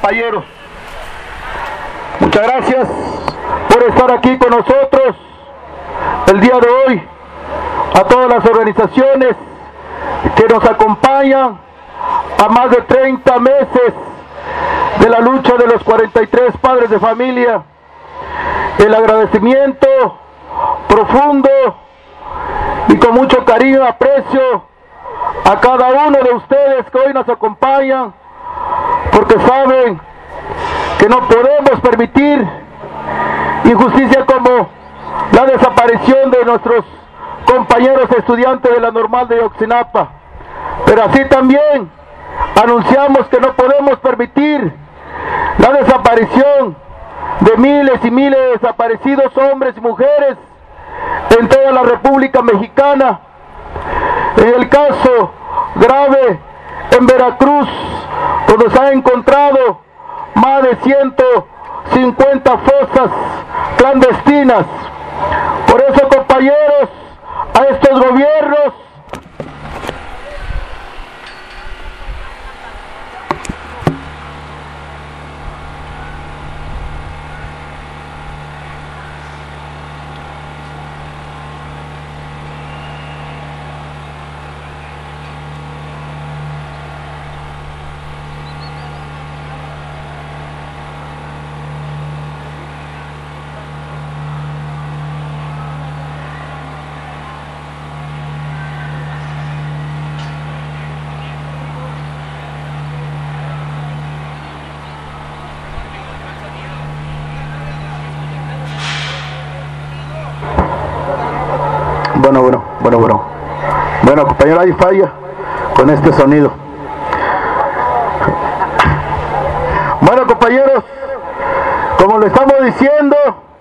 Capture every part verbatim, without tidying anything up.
compañeros. Muchas gracias por estar aquí con nosotros el día de hoy. A todas las organizaciones que nos acompañan a más de treinta meses de la lucha de los cuarenta y tres padres de familia. El agradecimiento profundo y con mucho cariño y aprecio a cada uno de ustedes que hoy nos acompañan, porque saben que no podemos permitir injusticia como la desaparición de nuestros compañeros estudiantes de la Normal de Ayotzinapa. Pero así también anunciamos que no podemos permitir la desaparición de miles y miles de desaparecidos hombres y mujeres en toda la República Mexicana. En el caso grave en Veracruz, donde se han encontrado más de ciento cincuenta fosas clandestinas. Por eso, compañeros, a estos gobiernos Bueno, bueno, bueno, bueno. Bueno, compañero, hay falla con este sonido. Bueno, compañeros, como le estamos diciendo,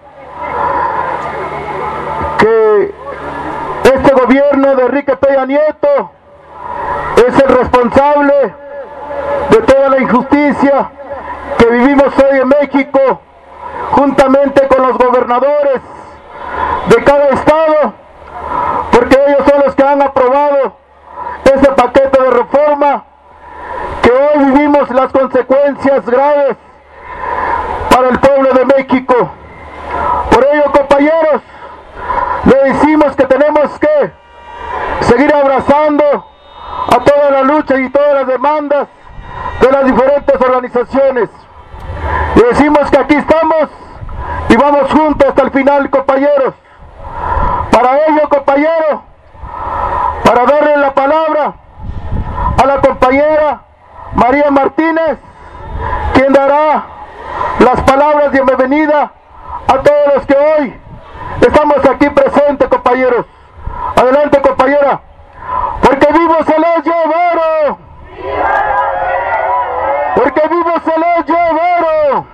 que este gobierno de Enrique Peña Nieto es el responsable de toda la injusticia que vivimos hoy en México, juntamente con los gobernadores de cada estado, porque ellos son los que han aprobado ese paquete de reforma, que hoy vivimos las consecuencias graves para el pueblo de México. Por ello, compañeros, le decimos que tenemos que seguir abrazando a toda la lucha y todas las demandas de las diferentes organizaciones. Le decimos que aquí estamos y vamos juntos hasta el final, compañeros. Para ello, compañero, para darle la palabra a la compañera María Martínez, quien dará las palabras de bienvenida a todos los que hoy estamos aquí presentes, compañeros. Adelante, compañera. Porque vivo se los llevaron. Porque vivo se los llevaron.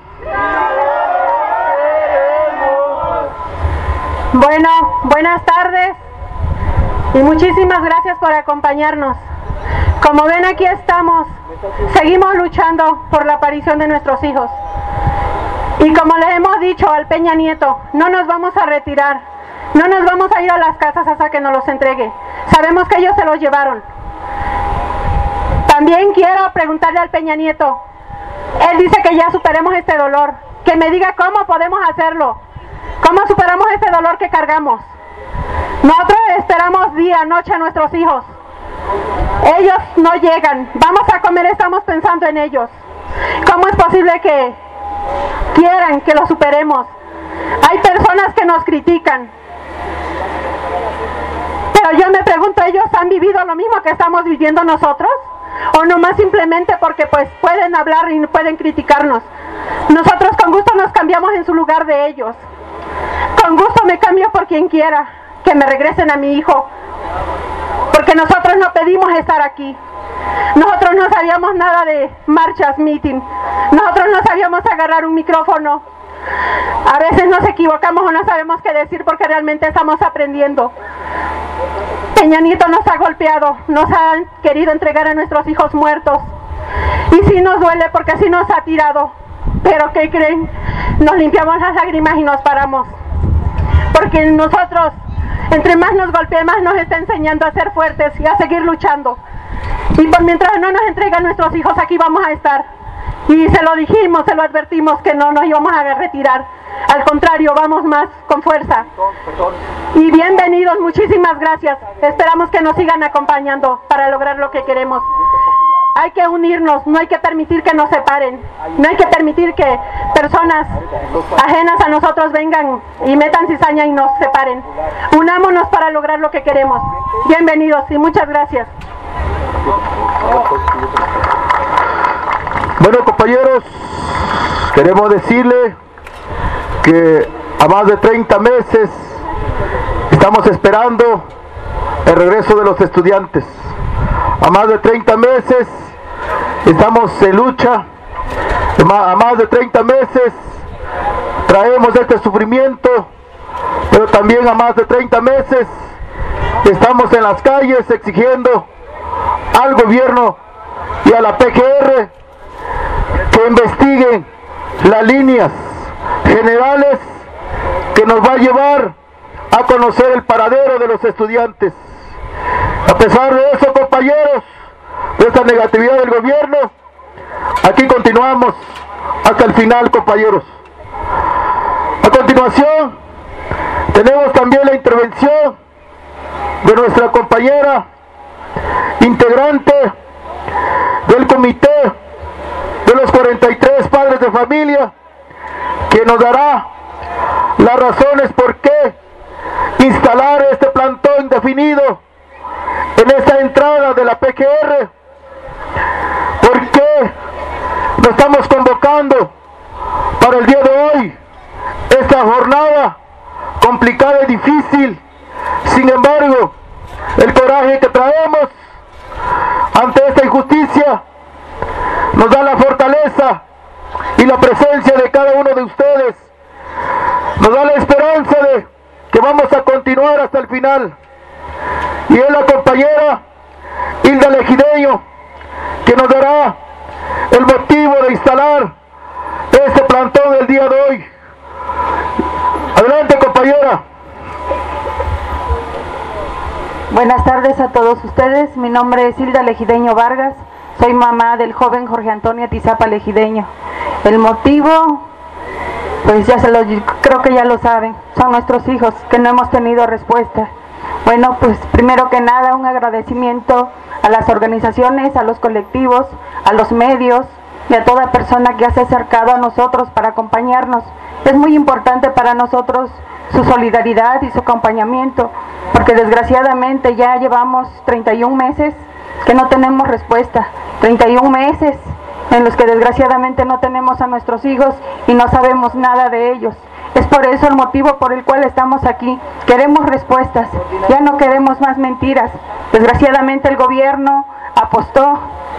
Bueno, buenas tardes y muchísimas gracias por acompañarnos. Como ven, aquí estamos, seguimos luchando por la aparición de nuestros hijos. Y como le hemos dicho al Peña Nieto, no nos vamos a retirar, no nos vamos a ir a las casas hasta que nos los entregue. Sabemos que ellos se los llevaron. También quiero preguntarle al Peña Nieto, él dice que ya superemos este dolor, que me diga cómo podemos hacerlo. ¿Cómo superamos ese dolor que cargamos? Nosotros esperamos día, noche a nuestros hijos. Ellos no llegan. Vamos a comer, estamos pensando en ellos. ¿Cómo es posible que quieran que lo superemos? Hay personas que nos critican. Pero yo me pregunto, ¿ellos han vivido lo mismo que estamos viviendo nosotros? ¿O nomás simplemente porque pues pueden hablar y pueden criticarnos? Nosotros con gusto nos cambiamos en su lugar de ellos. Con gusto me cambio por quien quiera, que me regresen a mi hijo, porque nosotros no pedimos estar aquí. Nosotros no sabíamos nada de marchas, meeting. Nosotros no sabíamos agarrar un micrófono. A veces nos equivocamos o no sabemos qué decir porque realmente estamos aprendiendo. Peña Nieto nos ha golpeado, nos ha querido entregar a nuestros hijos muertos. Y sí nos duele porque sí nos ha tirado. Pero ¿qué creen? Nos limpiamos las lágrimas y nos paramos. Porque nosotros, entre más nos golpee, más nos está enseñando a ser fuertes y a seguir luchando. Y por mientras no nos entregan nuestros hijos, aquí vamos a estar. y se lo dijimos, se lo advertimos que no nos íbamos a retirar. Al contrario, vamos más con fuerza. Y bienvenidos, muchísimas gracias. Esperamos que nos sigan acompañando para lograr lo que queremos. Hay que unirnos, no hay que permitir que nos separen, no hay que permitir que personas ajenas a nosotros vengan y metan cizaña y nos separen. Unámonos para lograr lo que queremos. Bienvenidos y muchas gracias. Bueno, compañeros, queremos decirle que a más de treinta meses estamos esperando el regreso de los estudiantes. A más de treinta meses estamos en lucha, a más de treinta meses traemos este sufrimiento, pero también a más de treinta meses estamos en las calles exigiendo al gobierno y a la P G R que investiguen las líneas generales que nos va a llevar a conocer el paradero de los estudiantes. A pesar de eso, compañeros, de esta negatividad del gobierno, aquí continuamos hasta el final, compañeros. A continuación, tenemos también la intervención de nuestra compañera integrante del comité de los cuarenta y tres padres de familia, que nos dará las razones por qué instalar este plantón indefinido en esta entrada de la P G R, por qué nos estamos convocando para el día de hoy, esta jornada complicada y difícil. Sin embargo, el coraje que traemos ante esta injusticia nos da la fortaleza y la presencia de cada uno de ustedes, nos da la esperanza de que vamos a continuar hasta el final. Y es la compañera Hilda Legideño que nos dará el motivo de instalar este plantón el día de hoy. Adelante, compañera. Buenas tardes a todos ustedes. Mi nombre es Hilda Legideño Vargas. Soy mamá del joven Jorge Antonio Tizapa Legideño. El motivo, pues ya se lo, creo que ya lo saben, son nuestros hijos, que no hemos tenido respuesta. Bueno, pues primero que nada un agradecimiento a las organizaciones, a los colectivos, a los medios y a toda persona que se ha acercado a nosotros para acompañarnos. Es muy importante para nosotros su solidaridad y su acompañamiento, porque desgraciadamente ya llevamos treinta y un meses que no tenemos respuesta, treinta y un meses en los que desgraciadamente no tenemos a nuestros hijos y no sabemos nada de ellos. Es por eso el motivo por el cual estamos aquí. Queremos respuestas, ya no queremos más mentiras. Desgraciadamente el gobierno apostó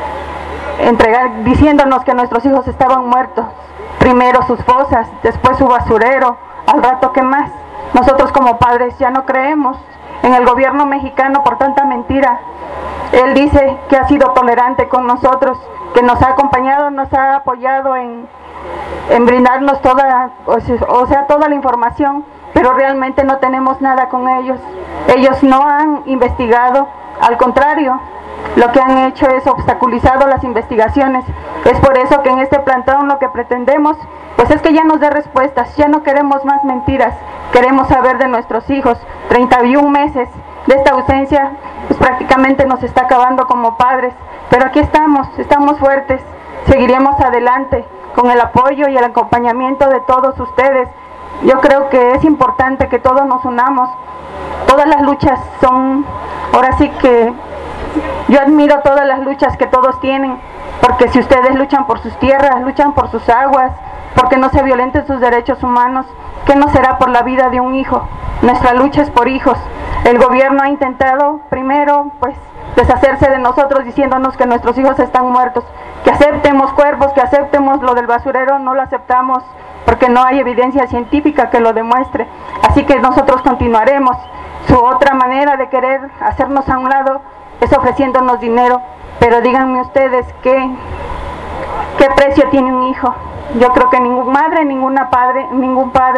entregar, diciéndonos que nuestros hijos estaban muertos. Primero sus fosas, después su basurero, al rato ¿qué más? Nosotros como padres ya no creemos en el gobierno mexicano por tanta mentira. Él dice que ha sido tolerante con nosotros, que nos ha acompañado, nos ha apoyado en, en brindarnos toda, o sea, toda la información, pero realmente no tenemos nada con ellos. Ellos no han investigado, al contrario, lo que han hecho es obstaculizado las investigaciones. Es por eso que en este plantón lo que pretendemos, pues es que ya nos dé respuestas, ya no queremos más mentiras, queremos saber de nuestros hijos. treinta y un meses de esta ausencia, pues prácticamente nos está acabando como padres, pero aquí estamos, estamos fuertes, seguiremos adelante con el apoyo y el acompañamiento de todos ustedes. Yo creo que es importante que todos nos unamos. Todas las luchas son, ahora sí que yo admiro todas las luchas que todos tienen, porque si ustedes luchan por sus tierras, luchan por sus aguas, porque no se violenten sus derechos humanos, ¿qué no será por la vida de un hijo? Nuestra lucha es por hijos. El gobierno ha intentado primero pues deshacerse de nosotros diciéndonos que nuestros hijos están muertos, que aceptemos cuerpos, que aceptemos lo del basurero. No lo aceptamos porque no hay evidencia científica que lo demuestre, así que nosotros continuaremos. Su otra manera de querer hacernos a un lado es ofreciéndonos dinero, pero díganme ustedes qué, qué precio tiene un hijo. Yo creo que ningún madre, ninguna padre, ningún padre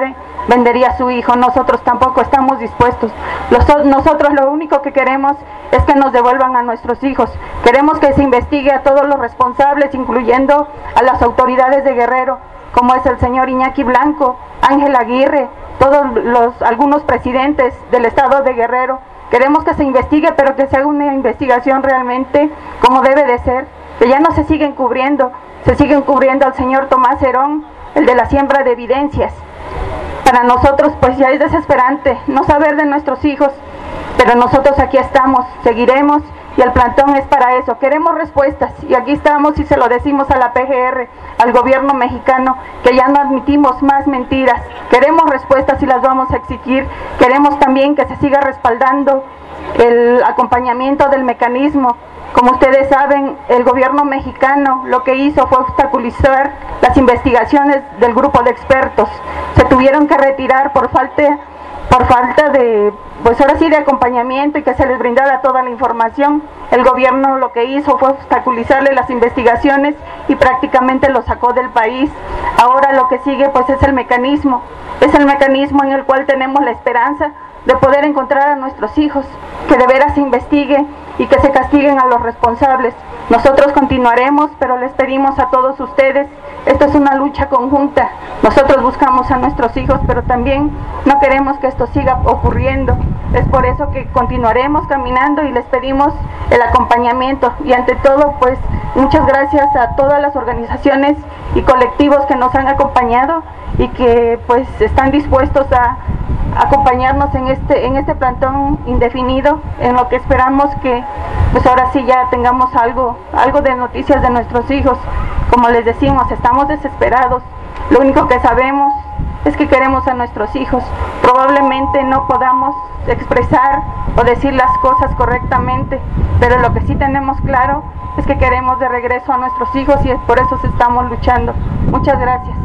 vendería a su hijo. Nosotros tampoco estamos dispuestos. Los, nosotros lo único que queremos es que nos devuelvan a nuestros hijos. Queremos que se investigue a todos los responsables, incluyendo a las autoridades de Guerrero, como es el señor Iñaki Blanco, Ángel Aguirre, todos los algunos presidentes del estado de Guerrero. Queremos que se investigue, pero que se haga una investigación realmente como debe de ser, que ya no se siguen cubriendo, se siguen cubriendo al señor Tomás Herón, el de la siembra de evidencias. Para nosotros pues ya es desesperante no saber de nuestros hijos, pero nosotros aquí estamos, seguiremos, y el plantón es para eso. Queremos respuestas y aquí estamos y se lo decimos a la P G R, al gobierno mexicano, que ya no admitimos más mentiras. Queremos respuestas y las vamos a exigir. Queremos también que se siga respaldando el acompañamiento del mecanismo. Como ustedes saben, el gobierno mexicano lo que hizo fue obstaculizar las investigaciones del grupo de expertos. Se tuvieron que retirar por falta por falta de, pues ahora sí, de acompañamiento y que se les brindara toda la información. El gobierno lo que hizo fue obstaculizarle las investigaciones y prácticamente lo sacó del país. Ahora lo que sigue pues es el mecanismo, es el mecanismo en el cual tenemos la esperanza de poder encontrar a nuestros hijos, que de veras se investigue y que se castiguen a los responsables. Nosotros continuaremos, pero les pedimos a todos ustedes, esto es una lucha conjunta. Nosotros buscamos a nuestros hijos, pero también no queremos que esto siga ocurriendo. Es por eso que continuaremos caminando y les pedimos el acompañamiento. Y ante todo, pues, muchas gracias a todas las organizaciones y colectivos que nos han acompañado y que, pues, están dispuestos a acompañarnos en este en este plantón indefinido, en lo que esperamos que pues ahora sí ya tengamos algo algo de noticias de nuestros hijos. Como les decimos, estamos desesperados. Lo único que sabemos es que queremos a nuestros hijos. Probablemente no podamos expresar o decir las cosas correctamente, pero lo que sí tenemos claro es que queremos de regreso a nuestros hijos y es por eso estamos luchando. Muchas gracias.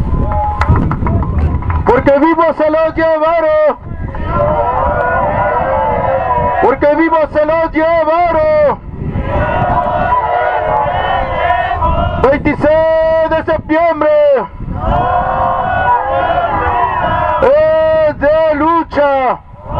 Porque vivos se los llevaron, porque vivos se los llevaron. veintiséis de septiembre es de lucha.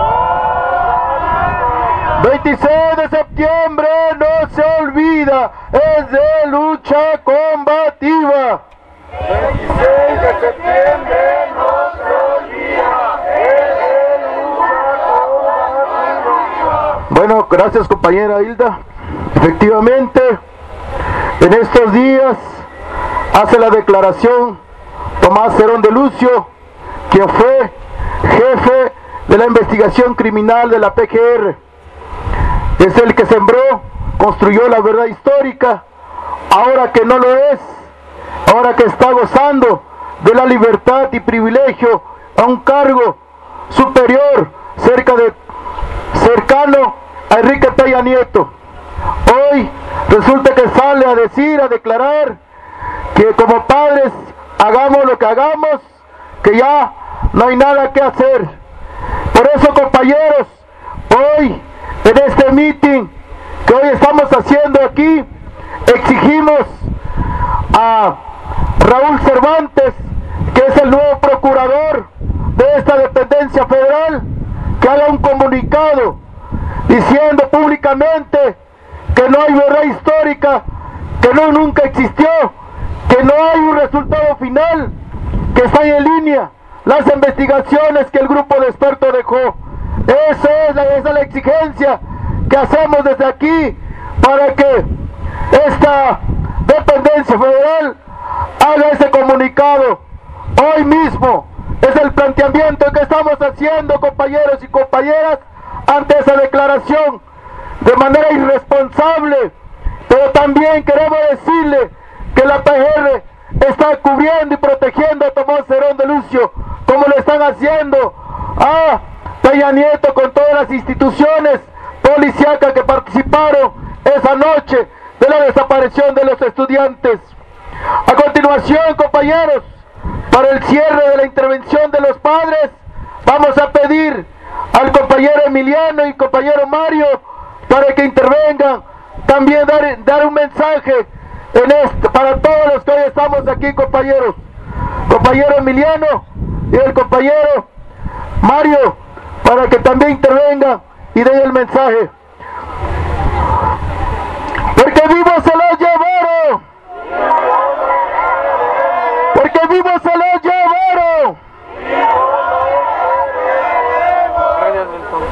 veintiséis de septiembre no se olvida, es de lucha combativa. veintiséis de septiembre no se olvida, es de lucha combativa. Bueno, gracias compañera Hilda. Efectivamente, en estos días hace la declaración Tomás Herón de Lucio, quien fue jefe de la investigación criminal de la P G R. Es el que sembró, construyó la verdad histórica, ahora que no lo es, ahora que está gozando de la libertad y privilegio a un cargo superior, cerca de, cercano a Enrique Peña Nieto. Hoy resulta que sale a decir, a declarar que como padres hagamos lo que hagamos, que ya no hay nada que hacer. Por eso, compañeros, hoy en este meeting que hoy estamos haciendo aquí, exigimos a Raúl Cervantes, que es el nuevo procurador de esta dependencia federal, que haga un comunicado diciendo públicamente que no hay verdad histórica, que no nunca existió, que no hay un resultado final, que están en línea las investigaciones que el grupo de expertos dejó. Esa es la, esa es la exigencia que hacemos desde aquí para que esta dependencia federal haga ese comunicado hoy mismo. Es el planteamiento que estamos haciendo, compañeros y compañeras, ante esa declaración de manera irresponsable. Pero también queremos decirle que la P G R está cubriendo y protegiendo a Tomás Herón de Lucio, como lo están haciendo a Peña Nieto con todas las instituciones policíacas que participaron esa noche de la desaparición de los estudiantes. A continuación, compañeros, para el cierre de la intervención de los padres, vamos a pedir al compañero Emiliano y compañero Mario para que intervengan, también dar, dar un mensaje en esto, para todos los que hoy estamos aquí, compañeros. Compañero Emiliano, y el compañero Mario para que también intervenga y dé el mensaje. Porque vivo se lo llevaron. Porque vivo se lo llevaron. Gracias, Milton.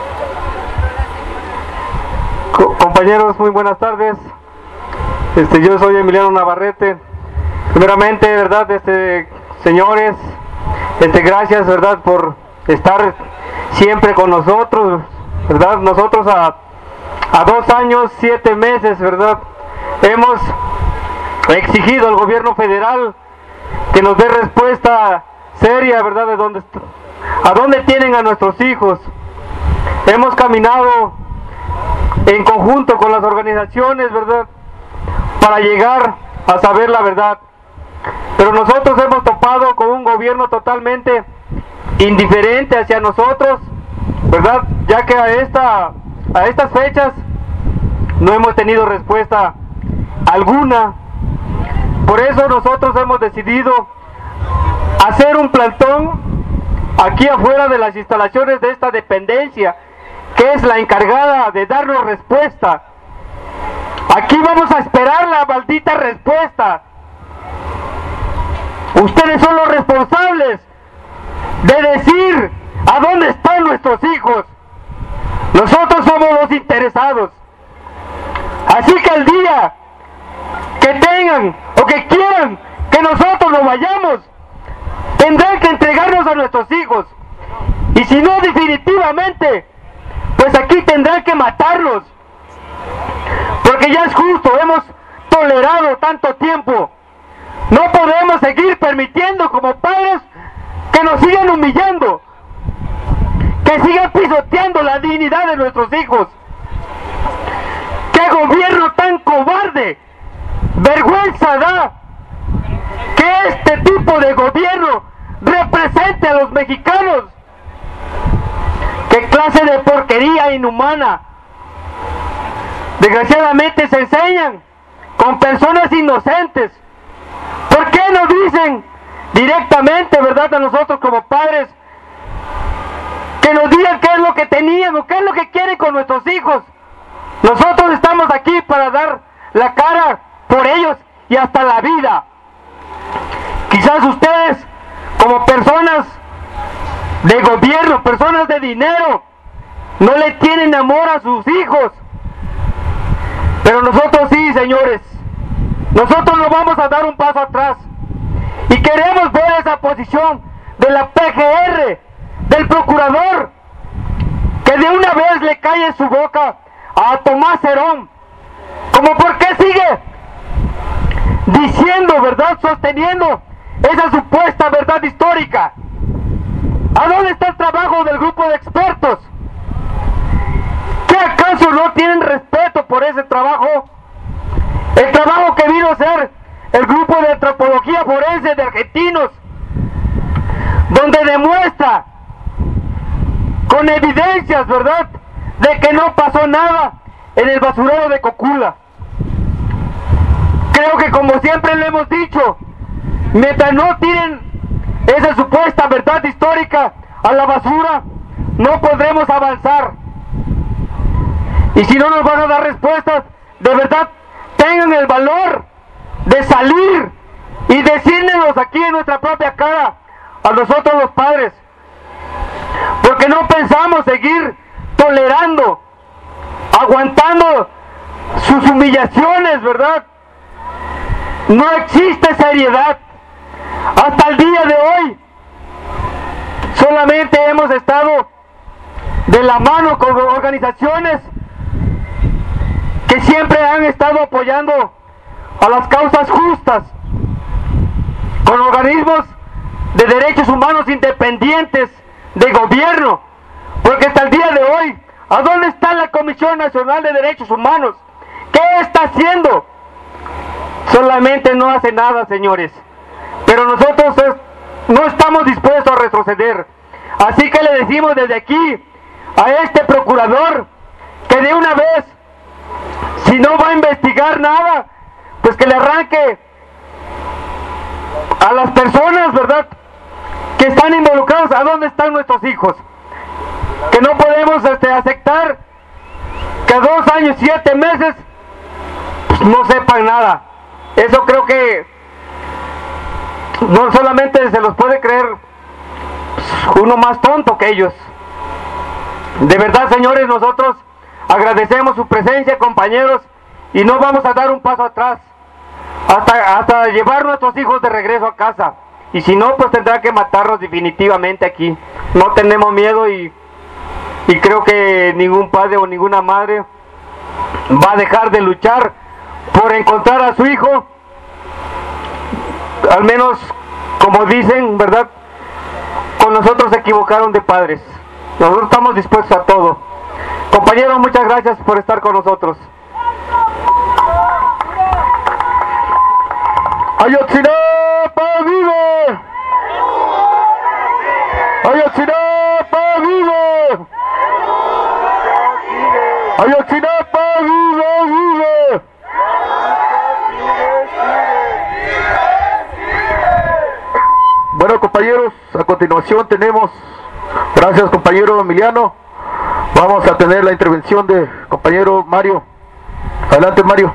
Co compañeros, muy buenas tardes. Este, yo soy Emiliano Navarrete. Primeramente, verdad, este, señores, este, gracias, verdad, por estar siempre con nosotros, verdad. Nosotros a, a dos años, siete meses, verdad, hemos exigido al gobierno federal que nos dé respuesta seria, verdad, de dónde, a dónde tienen a nuestros hijos. Hemos caminado en conjunto con las organizaciones, verdad, para llegar a saber la verdad, pero nosotros hemos topado con un gobierno totalmente indiferente hacia nosotros, verdad, ya que a esta a estas fechas no hemos tenido respuesta alguna. Por eso nosotros hemos decidido hacer un plantón aquí afuera de las instalaciones de esta dependencia, que es la encargada de darnos respuesta. Aquí vamos a esperar la maldita respuesta. Ustedes son los responsables de decir a dónde están nuestros hijos. Nosotros somos los interesados. Así que el día que tengan o que quieran que nosotros nos vayamos, tendrán que entregarnos a nuestros hijos. Y si no, definitivamente, pues aquí tendrán que matarlos. Porque ya es justo, hemos tolerado tanto tiempo. No podemos seguir permitiendo como padres que nos sigan humillando, que sigan pisoteando la dignidad de nuestros hijos. ¡Qué gobierno tan cobarde! Vergüenza da que este tipo de gobierno represente a los mexicanos. ¡Qué clase de porquería inhumana! Desgraciadamente se enseñan con personas inocentes. ¿Por qué no dicen directamente, verdad, a nosotros como padres, que nos digan qué es lo que tenían o qué es lo que quieren con nuestros hijos? Nosotros estamos aquí para dar la cara por ellos y hasta la vida. Quizás ustedes, como personas de gobierno, personas de dinero, no le tienen amor a sus hijos. Pero nosotros sí, señores. Nosotros no vamos a dar un paso atrás. Y queremos ver esa posición de la P G R, del procurador, que de una vez le calle en su boca a Tomás Herón. Como por qué sigue diciendo, verdad, sosteniendo esa supuesta verdad histórica. ¿A dónde está el trabajo del grupo de expertos? ¿Qué acaso no tienen respeto por ese trabajo? El trabajo que vino a ser el grupo de antropología forense de argentinos, donde demuestra con evidencias, verdad, de que no pasó nada en el basurero de Cocula. Creo que, como siempre le hemos dicho, mientras no tiren esa supuesta verdad histórica a la basura, no podremos avanzar. Y si no nos van a dar respuestas, de verdad, tengan el valor de salir y decírnoslos aquí en nuestra propia cara a nosotros los padres. Porque no pensamos seguir tolerando, aguantando sus humillaciones, ¿verdad? No existe seriedad. Hasta el día de hoy solamente hemos estado de la mano con organizaciones que siempre han estado apoyando a las causas justas, con organismos de derechos humanos independientes de gobierno, porque hasta el día de hoy, ¿a dónde está la Comisión Nacional de Derechos Humanos? ¿Qué está haciendo? Solamente no hace nada, señores. Pero nosotros es, no estamos dispuestos a retroceder. Así que le decimos desde aquí a este procurador que de una vez, si no va a investigar nada, pues que le arranque a las personas, ¿verdad?, que están involucrados, ¿a dónde están nuestros hijos? Que no podemos este, aceptar que a dos años, siete meses, pues, no sepan nada. Eso creo que no solamente se los puede creer pues, uno más tonto que ellos. De verdad, señores, nosotros agradecemos su presencia, compañeros, y no vamos a dar un paso atrás hasta, hasta llevar nuestros hijos de regreso a casa. Y si no, pues tendrá que matarlos definitivamente aquí. No tenemos miedo y, y creo que ningún padre o ninguna madre va a dejar de luchar por encontrar a su hijo. Al menos, como dicen, ¿verdad? Con nosotros se equivocaron de padres. Nosotros estamos dispuestos a todo. Compañeros, muchas gracias por estar con nosotros. ¡Ayotzinapa vive! ¡Ayotzinapa vive! ¡Ayotzinapa vive, vive! Bueno, compañeros, a continuación tenemos, gracias compañero Emiliano, vamos a tener la intervención de compañero Mario. Adelante, Mario.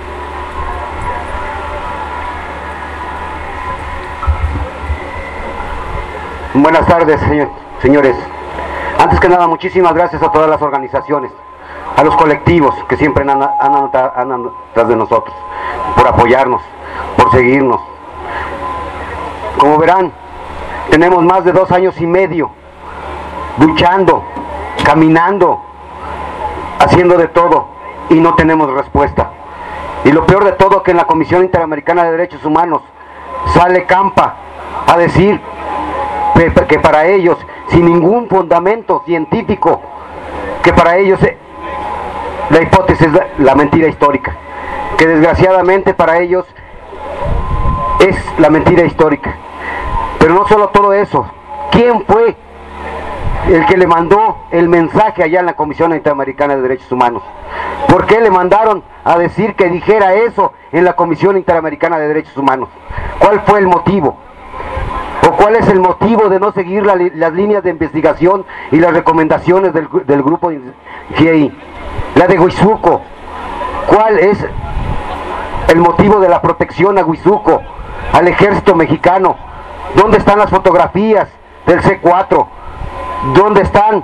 Buenas tardes, señor, señores. Antes que nada, muchísimas gracias a todas las organizaciones, a los colectivos que siempre andan, andan, andan tras de nosotros, por apoyarnos, por seguirnos. Como verán, tenemos más de dos años y medio luchando, caminando, haciendo de todo y no tenemos respuesta. Y lo peor de todo, que en la Comisión Interamericana de Derechos Humanos sale Campa a decir que para ellos, sin ningún fundamento científico, que para ellos la hipótesis es la, la mentira histórica, que desgraciadamente para ellos es la mentira histórica. Pero no solo todo eso, ¿quién fue el que le mandó el mensaje allá en la Comisión Interamericana de Derechos Humanos? ¿Por qué le mandaron a decir que dijera eso en la Comisión Interamericana de Derechos Humanos? ¿Cuál fue el motivo? ¿O cuál es el motivo de no seguir la, las líneas de investigación y las recomendaciones del, del grupo G I E I? La de Huizuco. ¿Cuál es el motivo de la protección a Huizuco, al ejército mexicano? ¿Dónde están las fotografías del C cuatro? ¿Dónde están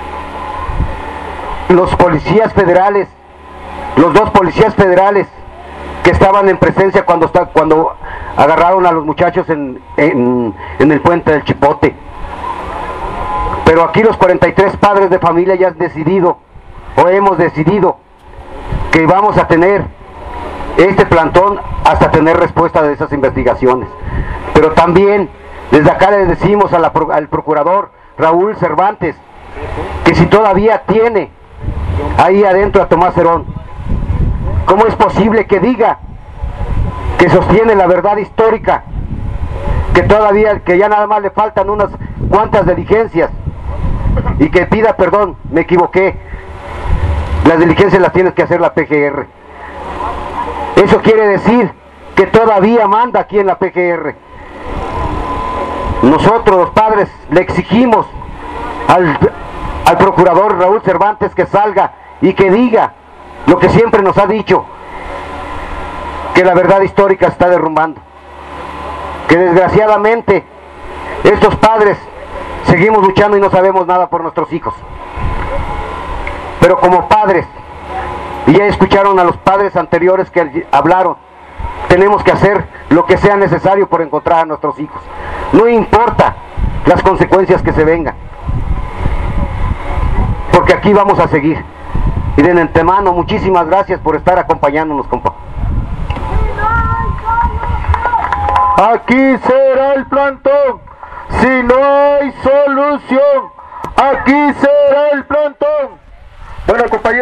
los policías federales, los dos policías federales que estaban en presencia cuando, está, cuando agarraron a los muchachos en, en, en el puente del Chipote? Pero aquí los cuarenta y tres padres de familia ya han decidido, o hemos decidido, que vamos a tener este plantón hasta tener respuesta de esas investigaciones. Pero también desde acá le decimos a la, al procurador Raúl Cervantes que si todavía tiene ahí adentro a Tomás Herón, ¿cómo es posible que diga que sostiene la verdad histórica, que todavía, que ya nada más le faltan unas cuantas diligencias, y que pida perdón, me equivoqué, las diligencias las tienes que hacer la P G R? Eso quiere decir que todavía manda aquí en la P G R. Nosotros los padres le exigimos al, al procurador Raúl Cervantes que salga y que diga lo que siempre nos ha dicho, que la verdad histórica está derrumbando, que desgraciadamente estos padres seguimos luchando y no sabemos nada por nuestros hijos. Pero como padres, y ya escucharon a los padres anteriores que hablaron, tenemos que hacer lo que sea necesario por encontrar a nuestros hijos, no importa las consecuencias que se vengan, porque aquí vamos a seguir. Y de antemano, muchísimas gracias por estar acompañándonos, compa. Aquí será el plantón, si no hay solución, aquí será el plantón. Bueno, compañeros.